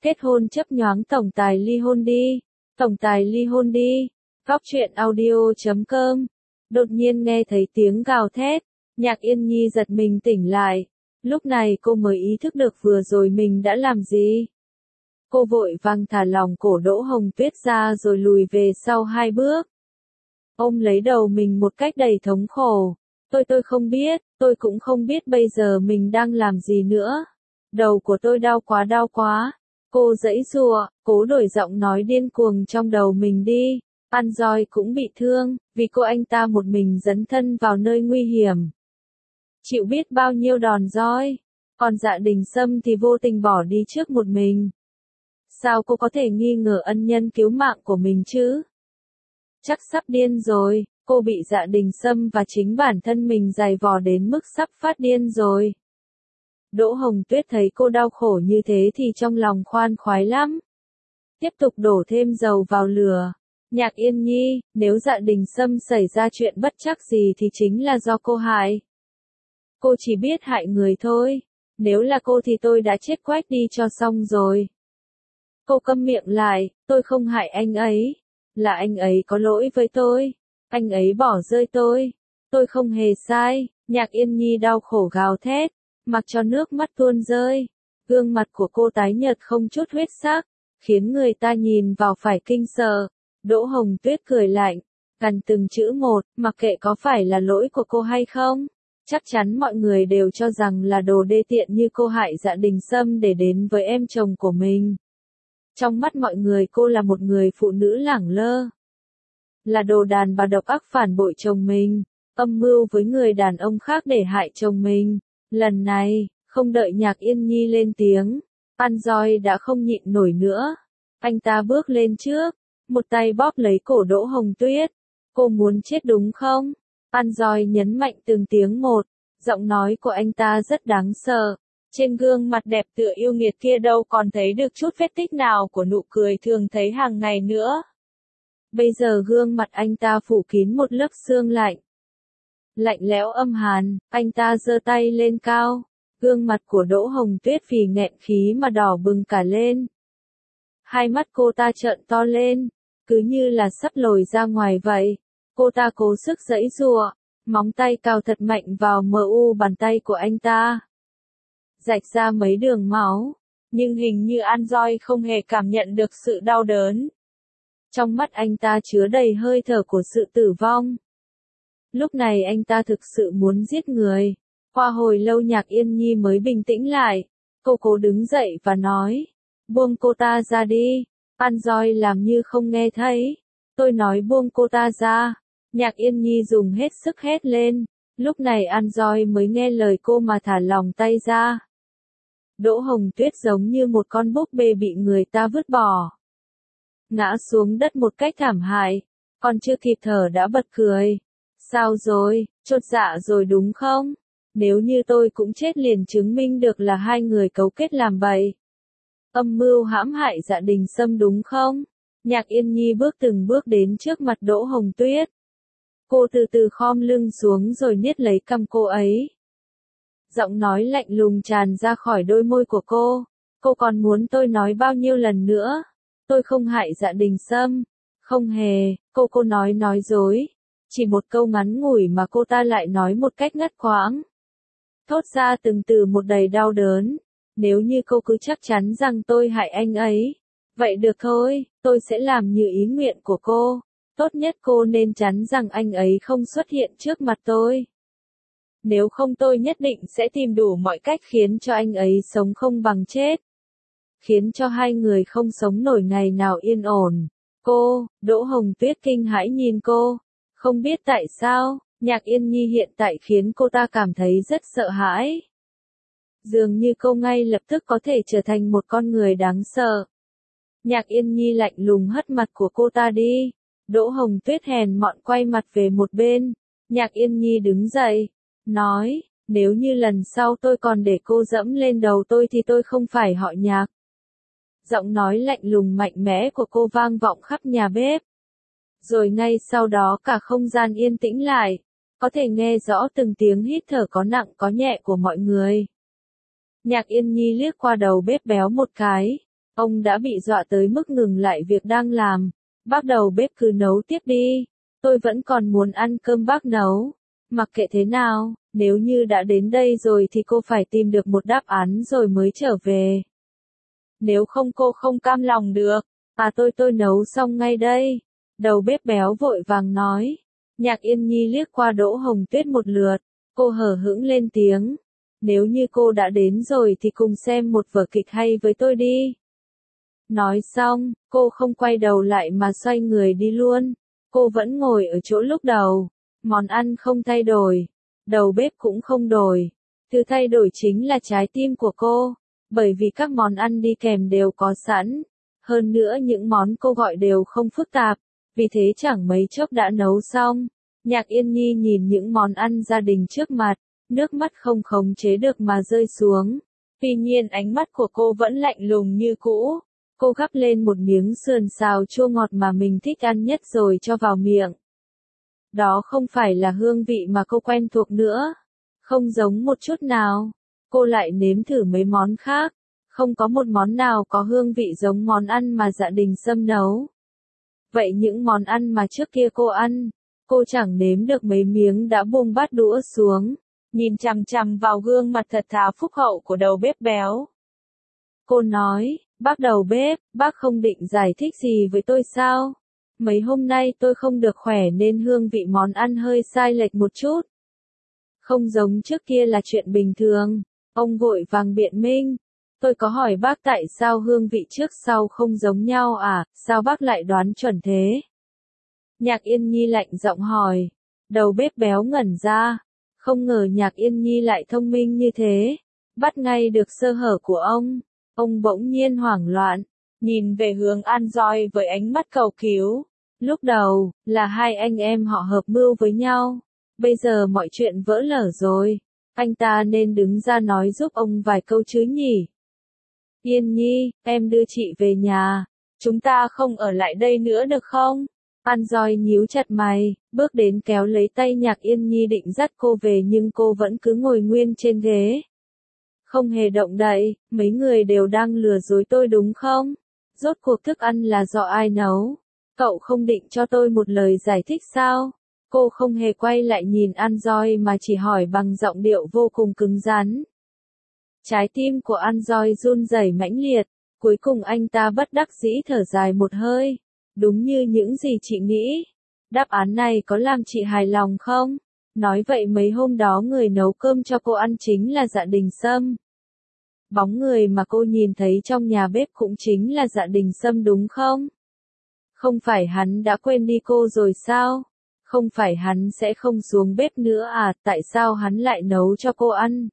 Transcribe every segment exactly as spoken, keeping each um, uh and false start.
Kết hôn chấp nhoáng tổng tài ly hôn đi. Tổng tài ly hôn đi. Góc truyện audio chấm com. Đột nhiên nghe thấy tiếng gào thét. Nhạc Yên Nhi giật mình tỉnh lại. Lúc này cô mới ý thức được vừa rồi mình đã làm gì. Cô vội vàng thả lỏng cổ Đỗ Hồng Tuyết ra rồi lùi về sau hai bước. Ôm lấy đầu mình một cách đầy thống khổ. Tôi tôi không biết, tôi cũng không biết bây giờ mình đang làm gì nữa. Đầu của tôi đau quá đau quá. Cô giãy giụa, cố đổi giọng nói điên cuồng trong đầu mình đi. An Doi cũng bị thương, vì cô anh ta một mình dấn thân vào nơi nguy hiểm. Chịu biết bao nhiêu đòn roi, còn Dạ Đình Sâm thì vô tình bỏ đi trước một mình. Sao cô có thể nghi ngờ ân nhân cứu mạng của mình chứ? Chắc sắp điên rồi, cô bị Dạ Đình Sâm và chính bản thân mình giày vò đến mức sắp phát điên rồi. Đỗ Hồng Tuyết thấy cô đau khổ như thế thì trong lòng khoan khoái lắm. Tiếp tục đổ thêm dầu vào lửa. Nhạc Yên Nhi, nếu Dạ Đình Sâm xảy ra chuyện bất trắc gì thì chính là do cô hại. Cô chỉ biết hại người thôi. Nếu là cô thì tôi đã chết quách đi cho xong rồi. Cô câm miệng lại, tôi không hại anh ấy. Là anh ấy có lỗi với tôi. Anh ấy bỏ rơi tôi. Tôi không hề sai. Nhạc Yên Nhi đau khổ gào thét, mặc cho nước mắt tuôn rơi. Gương mặt của cô tái nhợt không chút huyết sắc, khiến người ta nhìn vào phải kinh sợ. Đỗ Hồng Tuyết cười lạnh, gần từng chữ một, mặc kệ có phải là lỗi của cô hay không. Chắc chắn mọi người đều cho rằng là đồ đê tiện như cô hại Dạ Đình Sâm để đến với em chồng của mình. Trong mắt mọi người cô là một người phụ nữ lẳng lơ. Là đồ đàn bà độc ác phản bội chồng mình, âm mưu với người đàn ông khác để hại chồng mình. Lần này, không đợi Nhạc Yên Nhi lên tiếng, An Doi đã không nhịn nổi nữa. Anh ta bước lên trước, một tay bóp lấy cổ Đỗ Hồng Tuyết. Cô muốn chết đúng không? An Doi nhấn mạnh từng tiếng một, giọng nói của anh ta rất đáng sợ. Trên gương mặt đẹp tựa yêu nghiệt kia đâu còn thấy được chút vết tích nào của nụ cười thường thấy hàng ngày nữa. Bây giờ gương mặt anh ta phủ kín một lớp sương lạnh. Lạnh lẽo âm hàn, anh ta giơ tay lên cao. Gương mặt của Đỗ Hồng Tuyết vì nghẹn khí mà đỏ bừng cả lên. Hai mắt cô ta trợn to lên, cứ như là sắp lồi ra ngoài vậy. Cô ta cố sức giãy giụa, móng tay cào thật mạnh vào mờ u bàn tay của anh ta. Rạch ra mấy đường máu, nhưng hình như An Doi không hề cảm nhận được sự đau đớn. Trong mắt anh ta chứa đầy hơi thở của sự tử vong. Lúc này anh ta thực sự muốn giết người. Qua hồi lâu Nhạc Yên Nhi mới bình tĩnh lại. Cô cố đứng dậy và nói, buông cô ta ra đi. An Doi làm như không nghe thấy. Tôi nói buông cô ta ra. Nhạc Yên Nhi dùng hết sức hét lên. Lúc này An Doi mới nghe lời cô mà thả lỏng tay ra. Đỗ Hồng Tuyết giống như một con búp bê bị người ta vứt bỏ. Ngã xuống đất một cách thảm hại. Còn chưa kịp thở đã bật cười. Sao rồi, chột dạ rồi đúng không? Nếu như tôi cũng chết liền chứng minh được là hai người cấu kết làm bậy. Âm mưu hãm hại Dạ Đình Sâm đúng không? Nhạc Yên Nhi bước từng bước đến trước mặt Đỗ Hồng Tuyết. Cô từ từ khom lưng xuống rồi niết lấy cằm cô ấy. Giọng nói lạnh lùng tràn ra khỏi đôi môi của cô. Cô còn muốn tôi nói bao nhiêu lần nữa? Tôi không hại Dạ Đình Sâm. Không hề, cô cô nói nói dối. Chỉ một câu ngắn ngủi mà cô ta lại nói một cách ngắt quãng. Thốt ra từng từ một đầy đau đớn. Nếu như cô cứ chắc chắn rằng tôi hại anh ấy. Vậy được thôi, tôi sẽ làm như ý nguyện của cô. Tốt nhất cô nên chắn rằng anh ấy không xuất hiện trước mặt tôi. Nếu không tôi nhất định sẽ tìm đủ mọi cách khiến cho anh ấy sống không bằng chết. Khiến cho hai người không sống nổi ngày nào yên ổn. Cô, Đỗ Hồng Tuyết kinh hãi nhìn cô. Không biết tại sao, Nhạc Yên Nhi hiện tại khiến cô ta cảm thấy rất sợ hãi. Dường như cô ngay lập tức có thể trở thành một con người đáng sợ. Nhạc Yên Nhi lạnh lùng hất mặt của cô ta đi. Đỗ Hồng Tuyết hèn mọn quay mặt về một bên. Nhạc Yên Nhi đứng dậy, nói, nếu như lần sau tôi còn để cô dẫm lên đầu tôi thì tôi không phải họ Nhạc. Giọng nói lạnh lùng mạnh mẽ của cô vang vọng khắp nhà bếp. Rồi ngay sau đó cả không gian yên tĩnh lại, có thể nghe rõ từng tiếng hít thở có nặng có nhẹ của mọi người. Nhạc Yên Nhi liếc qua đầu bếp béo một cái, Ông đã bị dọa tới mức ngừng lại việc đang làm. Bác đầu bếp cứ nấu tiếp đi. Tôi vẫn còn muốn ăn cơm bác nấu. Mặc kệ thế nào, nếu như đã đến đây rồi thì cô phải tìm được một đáp án rồi mới trở về. Nếu không cô không cam lòng được. À tôi tôi nấu xong ngay đây. Đầu bếp béo vội vàng nói. Nhạc Yên Nhi liếc qua Đỗ Hồng Tuyết một lượt. Cô hờ hững lên tiếng. Nếu như cô đã đến rồi thì cùng xem một vở kịch hay với tôi đi. Nói xong, cô không quay đầu lại mà xoay người đi luôn. Cô vẫn ngồi ở chỗ lúc đầu. Món ăn không thay đổi. Đầu bếp cũng không đổi. Thứ thay đổi chính là trái tim của cô. Bởi vì các món ăn đi kèm đều có sẵn. Hơn nữa những món cô gọi đều không phức tạp. Vì thế chẳng mấy chốc đã nấu xong. Nhạc Yên Nhi nhìn những món ăn gia đình trước mặt. Nước mắt không khống chế được mà rơi xuống. Tuy nhiên ánh mắt của cô vẫn lạnh lùng như cũ. Cô gắp lên một miếng sườn xào chua ngọt mà mình thích ăn nhất rồi cho vào miệng. Đó không phải là hương vị mà cô quen thuộc nữa. Không giống một chút nào. Cô lại nếm thử mấy món khác. Không có một món nào có hương vị giống món ăn mà Dạ Đình Sâm nấu. Vậy những món ăn mà trước kia cô ăn, cô chẳng nếm được mấy miếng đã buông bát đũa xuống. Nhìn chằm chằm vào gương mặt thật thà phúc hậu của đầu bếp béo. Cô nói, bác đầu bếp, bác không định giải thích gì với tôi sao? Mấy hôm nay tôi không được khỏe nên hương vị món ăn hơi sai lệch một chút. Không giống trước kia là chuyện bình thường. Ông vội vàng biện minh. Tôi có hỏi bác tại sao hương vị trước sau không giống nhau à, sao bác lại đoán chuẩn thế? Nhạc Yên Nhi lạnh giọng hỏi. Đầu bếp béo ngẩn ra. Không ngờ Nhạc Yên Nhi lại thông minh như thế. Bắt ngay được sơ hở của ông. Ông bỗng nhiên hoảng loạn. Nhìn về hướng An Doi với ánh mắt cầu cứu. Lúc đầu, là hai anh em họ hợp mưu với nhau. Bây giờ mọi chuyện vỡ lở rồi. Anh ta nên đứng ra nói giúp ông vài câu chứ nhỉ? Yên Nhi, em đưa chị về nhà. Chúng ta không ở lại đây nữa được không? An Doi nhíu chặt mày, bước đến kéo lấy tay Nhạc Yên Nhi định dắt cô về nhưng cô vẫn cứ ngồi nguyên trên ghế. Không hề động đậy, mấy người đều đang lừa dối tôi đúng không? Rốt cuộc thức ăn là do ai nấu? Cậu không định cho tôi một lời giải thích sao? Cô không hề quay lại nhìn An Doi mà chỉ hỏi bằng giọng điệu vô cùng cứng rắn. Trái tim của An Doi run rẩy mãnh liệt, cuối cùng anh ta bất đắc dĩ thở dài một hơi. Đúng như những gì chị nghĩ. Đáp án này có làm chị hài lòng không? Nói vậy mấy hôm đó người nấu cơm cho cô ăn chính là Dạ Đình Sâm. Bóng người mà cô nhìn thấy trong nhà bếp cũng chính là Dạ Đình Sâm đúng không? Không phải hắn đã quên đi cô rồi sao? Không phải hắn sẽ không xuống bếp nữa à, tại sao hắn lại nấu cho cô ăn?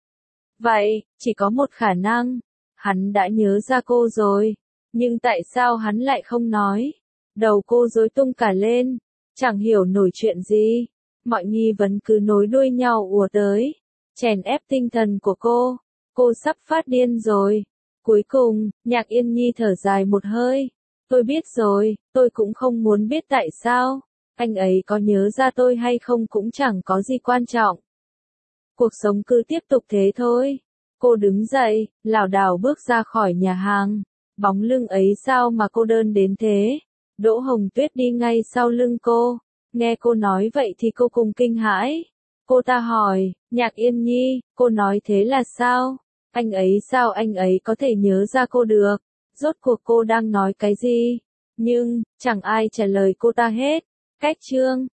Vậy, chỉ có một khả năng. Hắn đã nhớ ra cô rồi. Nhưng tại sao hắn lại không nói? Đầu cô rối tung cả lên. Chẳng hiểu nổi chuyện gì. Mọi nghi vấn cứ nối đuôi nhau ùa tới. Chèn ép tinh thần của cô. Cô sắp phát điên rồi. Cuối cùng, Nhạc Yên Nhi thở dài một hơi. Tôi biết rồi, tôi cũng không muốn biết tại sao. Anh ấy có nhớ ra tôi hay không cũng chẳng có gì quan trọng. Cuộc sống cứ tiếp tục thế thôi. Cô đứng dậy, lảo đảo bước ra khỏi nhà hàng. Bóng lưng ấy sao mà cô đơn đến thế? Đỗ Hồng Tuyết đi ngay sau lưng cô. Nghe cô nói vậy thì cô cùng kinh hãi. Cô ta hỏi, Nhạc Yên Nhi, cô nói thế là sao? Anh ấy sao anh ấy có thể nhớ ra cô được? Rốt cuộc cô đang nói cái gì? Nhưng, chẳng ai trả lời cô ta hết. Cách chương